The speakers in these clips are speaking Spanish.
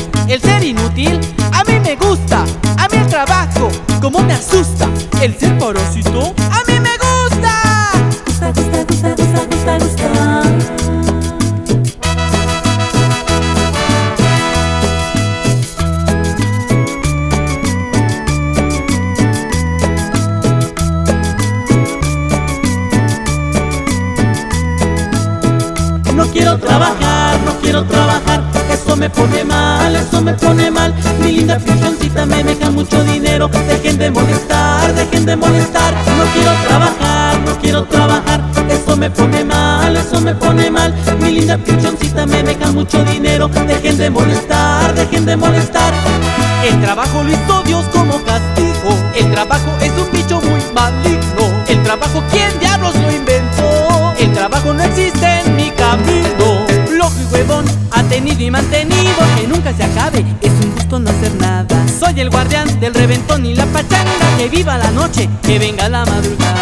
el ser inútil. A mí me gusta, a mí el trabajo, como me asusta. El ser parásito, a mí me gusta. Gusta, gusta, gusta, gusta, gusta, gusta. No quiero trabajar, no quiero trabajar, eso me pone mal, eso me pone mal. Mi linda pichoncita me deja mucho dinero, dejen de molestar, dejen de molestar. No quiero trabajar, no quiero trabajar, eso me pone mal, eso me pone mal. Mi linda pichoncita me deja mucho dinero, dejen de molestar, dejen de molestar. El trabajo lo hizo Dios como castigo. El trabajo es un bicho muy maligno. El trabajo, ¿quién diablos lo inventó? El trabajo no existe en mi camino. Flojo y huevón, atenido y mantenido, que nunca se acabe, es un gusto no hacer nada. Soy el guardián del reventón y la pachanga. Que viva la noche, que venga la madrugada.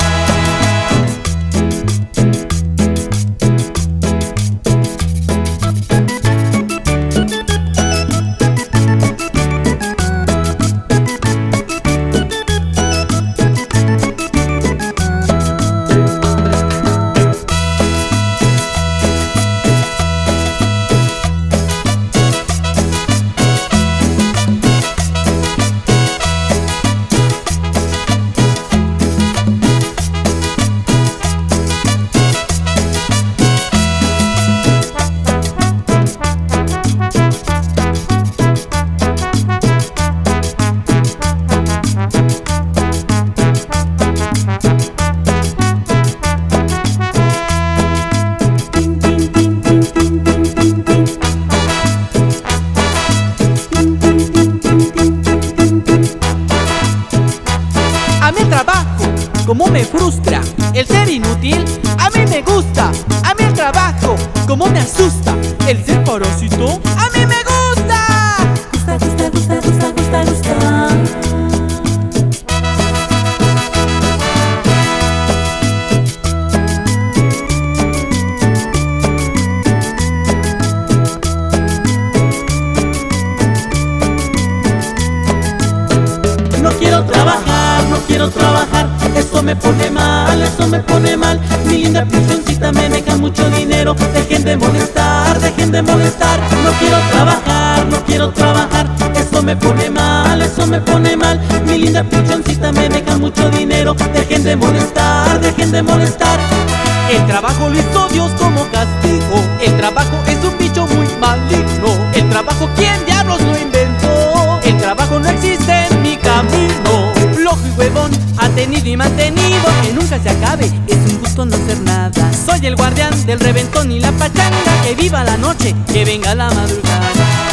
Cómo me frustra el ser inútil. A mí me gusta, a mí el trabajo, cómo me asusta. El ser parásito, a mí me gusta. Gusta, gusta, gusta, gusta, gusta, gusta. No quiero trabajar, no quiero trabajar, eso me pone mal, eso me pone mal. Mi linda pichoncita me deja mucho dinero, dejen de molestar, dejen de molestar. No quiero trabajar, no quiero trabajar, eso me pone mal, eso me pone mal. Mi linda pichoncita me deja mucho dinero, dejen de molestar, dejen de molestar. El trabajo lo hizo Dios como castigo. El trabajo es un bicho muy maligno. El trabajo, ¿quién diablos lo inventó? El trabajo no existe en mi camino. Flojo y huevón, atenido y mantenido, que nunca se acabe, es un gusto no hacer nada. Soy el guardián del reventón y la pachanga. Que viva la noche, que venga la madrugada.